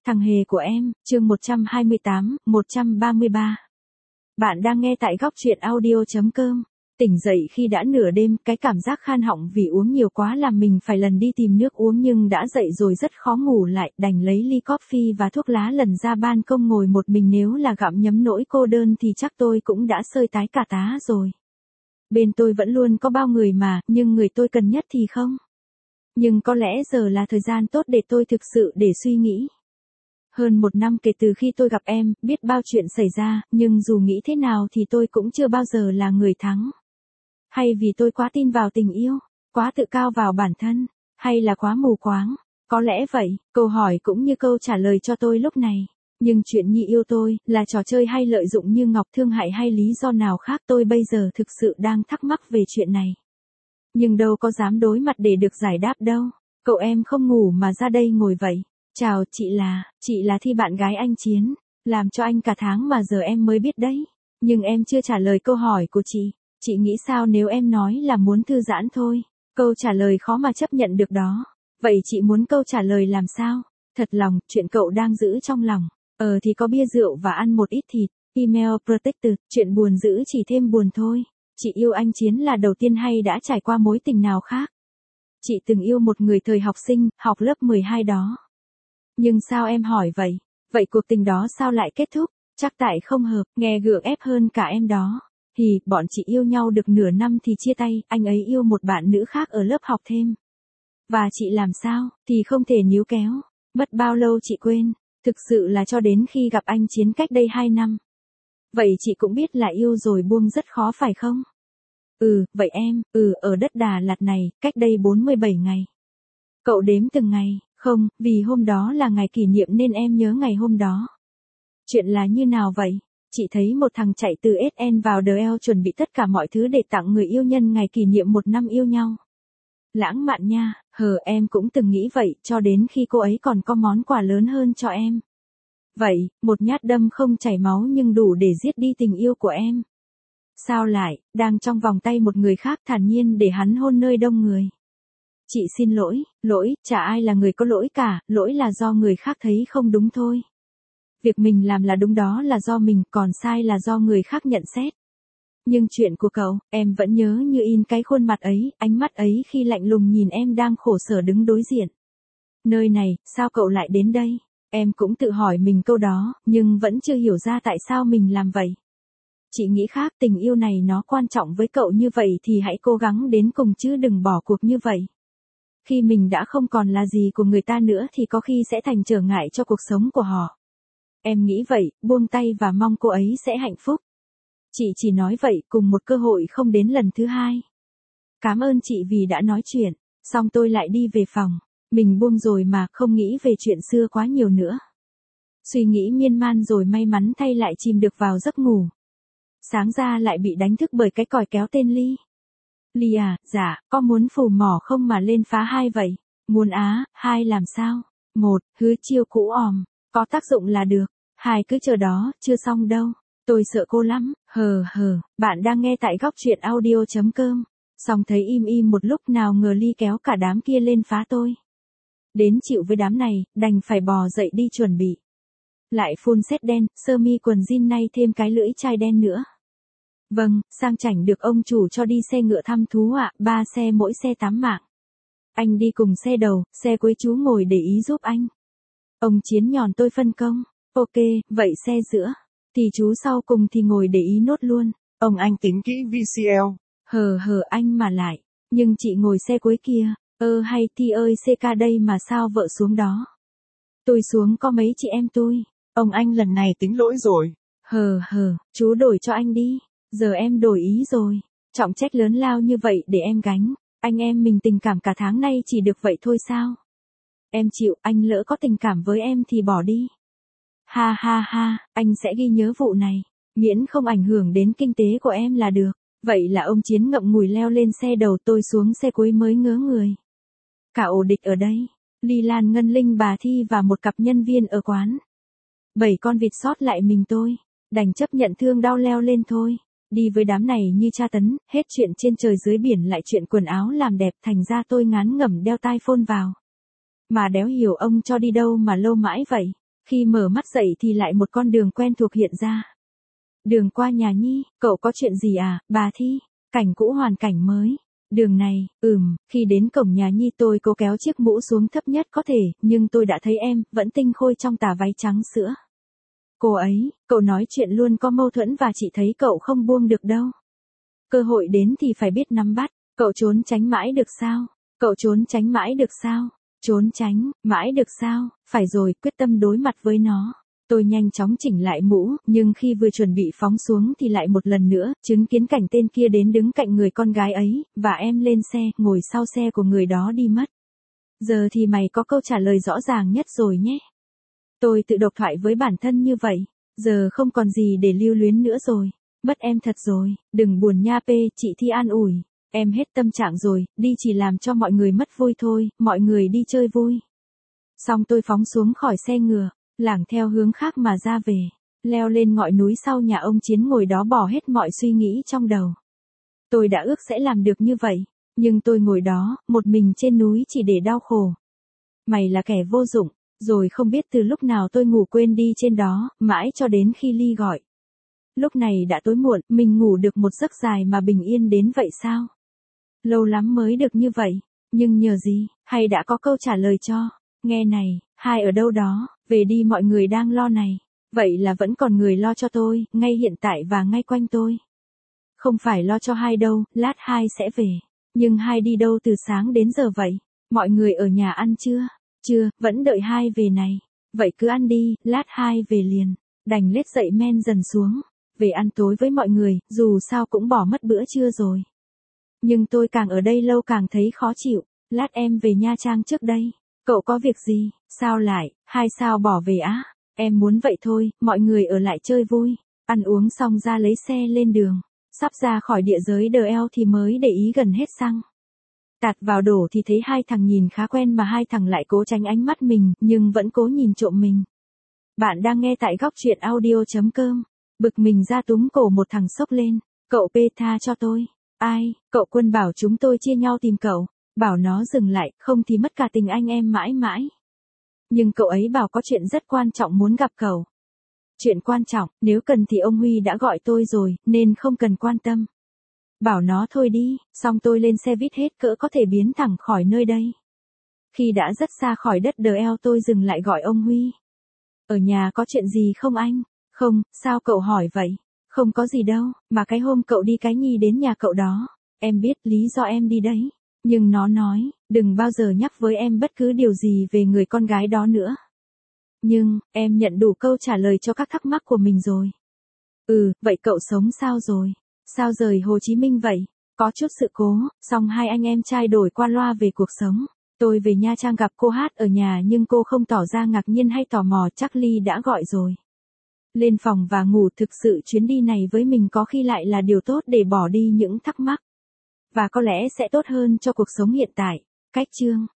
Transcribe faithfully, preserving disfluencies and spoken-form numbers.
Thằng hề của em, chương một trăm hai mươi tám, một trăm ba mươi ba. Bạn đang nghe tại góc truyện audio.com. Tỉnh dậy khi đã nửa đêm, cái cảm giác khan họng vì uống nhiều quá làm mình phải lần đi tìm nước uống nhưng đã dậy rồi rất khó ngủ lại, đành lấy ly coffee và thuốc lá lần ra ban công ngồi một mình, nếu là gặm nhấm nỗi cô đơn thì chắc tôi cũng đã sơi tái cả tá rồi. Bên tôi vẫn luôn có bao người mà, nhưng người tôi cần nhất thì không. Nhưng có lẽ giờ là thời gian tốt để tôi thực sự để suy nghĩ. Hơn một năm kể từ khi tôi gặp em, biết bao chuyện xảy ra, nhưng dù nghĩ thế nào thì tôi cũng chưa bao giờ là người thắng. Hay vì tôi quá tin vào tình yêu, quá tự cao vào bản thân, hay là quá mù quáng? Có lẽ vậy, câu hỏi cũng như câu trả lời cho tôi lúc này. Nhưng chuyện Nhi yêu tôi, là trò chơi hay lợi dụng như Ngọc thương hại hay lý do nào khác, tôi bây giờ thực sự đang thắc mắc về chuyện này. Nhưng đâu có dám đối mặt để được giải đáp đâu. Cậu em không ngủ mà ra đây ngồi vậy. Chào, chị là, chị là Thi, bạn gái anh Chiến. Làm cho anh cả tháng mà giờ em mới biết đấy. Nhưng em chưa trả lời câu hỏi của chị. Chị nghĩ sao nếu em nói là muốn thư giãn thôi? Câu trả lời khó mà chấp nhận được đó. Vậy chị muốn câu trả lời làm sao? Thật lòng, chuyện cậu đang giữ trong lòng. Ờ thì có bia rượu và ăn một ít thịt. Email protected, chuyện buồn giữ chỉ thêm buồn thôi. Chị yêu anh Chiến là đầu tiên hay đã trải qua mối tình nào khác? Chị từng yêu một người thời học sinh, học lớp mười hai đó. Nhưng sao em hỏi vậy? Vậy cuộc tình đó sao lại kết thúc? Chắc tại không hợp, nghe gượng ép hơn cả em đó. Thì, bọn chị yêu nhau được nửa năm thì chia tay, anh ấy yêu một bạn nữ khác ở lớp học thêm. Và chị làm sao? Thì không thể níu kéo. Mất bao lâu chị quên? Thực sự là cho đến khi gặp anh Chiến cách đây hai năm. Vậy chị cũng biết là yêu rồi buông rất khó phải không? Ừ, vậy em, ừ, ở đất Đà Lạt này, cách đây bốn mươi bảy ngày. Cậu đếm từng ngày, không, vì hôm đó là ngày kỷ niệm nên em nhớ ngày hôm đó. Chuyện là như nào vậy? Chị thấy một thằng chạy từ ét en vào đê lờ chuẩn bị tất cả mọi thứ để tặng người yêu nhân ngày kỷ niệm một năm yêu nhau. Lãng mạn nha, hờ em cũng từng nghĩ vậy, cho đến khi cô ấy còn có món quà lớn hơn cho em. Vậy, một nhát đâm không chảy máu nhưng đủ để giết đi tình yêu của em. Sao lại, đang trong vòng tay một người khác thản nhiên để hắn hôn nơi đông người. Chị xin lỗi, lỗi, chả ai là người có lỗi cả, lỗi là do người khác thấy không đúng thôi. Việc mình làm là đúng đó là do mình, còn sai là do người khác nhận xét. Nhưng chuyện của cậu, em vẫn nhớ như in cái khuôn mặt ấy, ánh mắt ấy khi lạnh lùng nhìn em đang khổ sở đứng đối diện. Nơi này, sao cậu lại đến đây? Em cũng tự hỏi mình câu đó, nhưng vẫn chưa hiểu ra tại sao mình làm vậy. Chị nghĩ khác, tình yêu này nó quan trọng với cậu như vậy thì hãy cố gắng đến cùng chứ đừng bỏ cuộc như vậy. Khi mình đã không còn là gì của người ta nữa thì có khi sẽ thành trở ngại cho cuộc sống của họ. Em nghĩ vậy, buông tay và mong cô ấy sẽ hạnh phúc. Chị chỉ nói vậy, cùng một cơ hội không đến lần thứ hai. Cảm ơn chị vì đã nói chuyện, xong tôi lại đi về phòng. Mình buông rồi mà, không nghĩ về chuyện xưa quá nhiều nữa. Suy nghĩ miên man rồi may mắn thay lại chìm được vào giấc ngủ. Sáng ra lại bị đánh thức bởi cái còi kéo tên Ly. Ly à, dạ, có muốn phù mỏ không mà lên phá hai vậy? Muốn á, hai làm sao? Một, hứa chiêu cũ òm, có tác dụng là được. Hai, cứ chờ đó, chưa xong đâu. Tôi sợ cô lắm, hờ hờ, bạn đang nghe tại góc truyện audio.com. Xong thấy im im một lúc, nào ngờ Ly kéo cả đám kia lên phá tôi. Đến chịu với đám này, đành phải bò dậy đi chuẩn bị. Lại phun sét đen, sơ mi quần jean nay thêm cái lưỡi chai đen nữa. Vâng, sang chảnh được ông chủ cho đi xe ngựa thăm thú ạ, ba xe mỗi xe tám mạng. Anh đi cùng xe đầu, xe cuối chú ngồi để ý giúp anh. Ông Chiến nhòn tôi phân công. Ok, vậy xe giữa. Thì chú sau cùng thì ngồi để ý nốt luôn. Ông anh tính kỹ vê xê lờ. Hờ hờ anh mà lại. Nhưng chị ngồi xe cuối kia. Ơ hay Thi ơi, xê ca đây mà sao vợ xuống đó? Tôi xuống có mấy chị em tôi. Ông anh lần này tính lỗi rồi. Hờ hờ, chú đổi cho anh đi. Giờ em đổi ý rồi. Trọng trách lớn lao như vậy để em gánh. Anh em mình tình cảm cả tháng nay chỉ được vậy thôi sao? Em chịu, anh lỡ có tình cảm với em thì bỏ đi. Ha ha ha, anh sẽ ghi nhớ vụ này. Miễn không ảnh hưởng đến kinh tế của em là được. Vậy là ông Chiến ngậm ngùi leo lên xe đầu, tôi xuống xe cuối mới ngớ người. Cả ổ địch ở đây. Ly Lan, Ngân Linh, bà Thi và một cặp nhân viên ở quán. Bảy con vịt sót lại mình tôi. Đành chấp nhận thương đau leo lên thôi. Đi với đám này như tra tấn, hết chuyện trên trời dưới biển lại chuyện quần áo làm đẹp, thành ra tôi ngán ngẩm đeo tai phone vào. Mà đéo hiểu ông cho đi đâu mà lâu mãi vậy. Khi mở mắt dậy thì lại một con đường quen thuộc hiện ra. Đường qua nhà Nhi, cậu có chuyện gì à, bà Thi? Cảnh cũ hoàn cảnh mới. Đường này, ừm, khi đến cổng nhà Nhi tôi cố kéo chiếc mũ xuống thấp nhất có thể, nhưng tôi đã thấy em, vẫn tinh khôi trong tà váy trắng sữa. Cô ấy, cậu nói chuyện luôn có mâu thuẫn và chị thấy cậu không buông được đâu. Cơ hội đến thì phải biết nắm bắt, cậu trốn tránh mãi được sao? Cậu trốn tránh mãi được sao? Trốn tránh, mãi được sao? Phải rồi, quyết tâm đối mặt với nó. Tôi nhanh chóng chỉnh lại mũ, nhưng khi vừa chuẩn bị phóng xuống thì lại một lần nữa, chứng kiến cảnh tên kia đến đứng cạnh người con gái ấy, và em lên xe, ngồi sau xe của người đó đi mất. Giờ thì mày có câu trả lời rõ ràng nhất rồi nhé. Tôi tự độc thoại với bản thân như vậy, giờ không còn gì để lưu luyến nữa rồi. Mất em thật rồi, đừng buồn nha P, chị Thi an ủi. Em hết tâm trạng rồi, đi chỉ làm cho mọi người mất vui thôi, mọi người đi chơi vui. Xong tôi phóng xuống khỏi xe ngựa, lảng theo hướng khác mà ra về, leo lên ngọn núi sau nhà ông Chiến ngồi đó bỏ hết mọi suy nghĩ trong đầu. Tôi đã ước sẽ làm được như vậy, nhưng tôi ngồi đó, một mình trên núi chỉ để đau khổ. Mày là kẻ vô dụng, rồi không biết từ lúc nào tôi ngủ quên đi trên đó, mãi cho đến khi Ly gọi. Lúc này đã tối muộn, mình ngủ được một giấc dài mà bình yên đến vậy sao? Lâu lắm mới được như vậy, nhưng nhờ gì, hay đã có câu trả lời cho. Nghe này, hai ở đâu đó, về đi mọi người đang lo này. Vậy là vẫn còn người lo cho tôi, ngay hiện tại và ngay quanh tôi. Không phải lo cho hai đâu, lát hai sẽ về. Nhưng hai đi đâu từ sáng đến giờ vậy? Mọi người ở nhà ăn chưa? Chưa, vẫn đợi hai về này. Vậy cứ ăn đi, lát hai về liền. Đành lết dậy men dần xuống. Về ăn tối với mọi người, dù sao cũng bỏ mất bữa trưa rồi. Nhưng tôi càng ở đây lâu càng thấy khó chịu. Lát em về Nha Trang trước đây. Cậu có việc gì? Sao lại, hai sao bỏ về á? Em muốn vậy thôi, mọi người ở lại chơi vui. Ăn uống xong ra lấy xe lên đường. Sắp ra khỏi địa giới đờ eo thì mới để ý gần hết xăng. Tạt vào đổ thì thấy hai thằng nhìn khá quen mà hai thằng lại cố tránh ánh mắt mình, nhưng vẫn cố nhìn trộm mình. Bạn đang nghe tại góc truyện audio chấm com. Bực mình ra túm cổ một thằng xốc lên. Cậu P tha cho tôi. Ai, cậu Quân bảo chúng tôi chia nhau tìm cậu. Bảo nó dừng lại, không thì mất cả tình anh em mãi mãi. Nhưng cậu ấy bảo có chuyện rất quan trọng muốn gặp cậu. Chuyện quan trọng, nếu cần thì ông Huy đã gọi tôi rồi, nên không cần quan tâm. Bảo nó thôi đi, xong tôi lên xe vít hết cỡ có thể biến thẳng khỏi nơi đây. Khi đã rất xa khỏi đất đờ eo tôi dừng lại gọi ông Huy. Ở nhà có chuyện gì không anh? Không, sao cậu hỏi vậy? Không có gì đâu, mà cái hôm cậu đi cái Nhi đến nhà cậu đó. Em biết lý do em đi đấy. Nhưng nó nói, đừng bao giờ nhắc với em bất cứ điều gì về người con gái đó nữa. Nhưng, em nhận đủ câu trả lời cho các thắc mắc của mình rồi. Ừ, vậy cậu sống sao rồi? Sao rời Hồ Chí Minh vậy? Có chút sự cố, xong hai anh em trai đổi qua loa về cuộc sống. Tôi về Nha Trang gặp cô Hát ở nhà nhưng cô không tỏ ra ngạc nhiên hay tò mò, chắc Ly đã gọi rồi. Lên phòng và ngủ, thực sự chuyến đi này với mình có khi lại là điều tốt để bỏ đi những thắc mắc. Và có lẽ sẽ tốt hơn cho cuộc sống hiện tại. Cách chương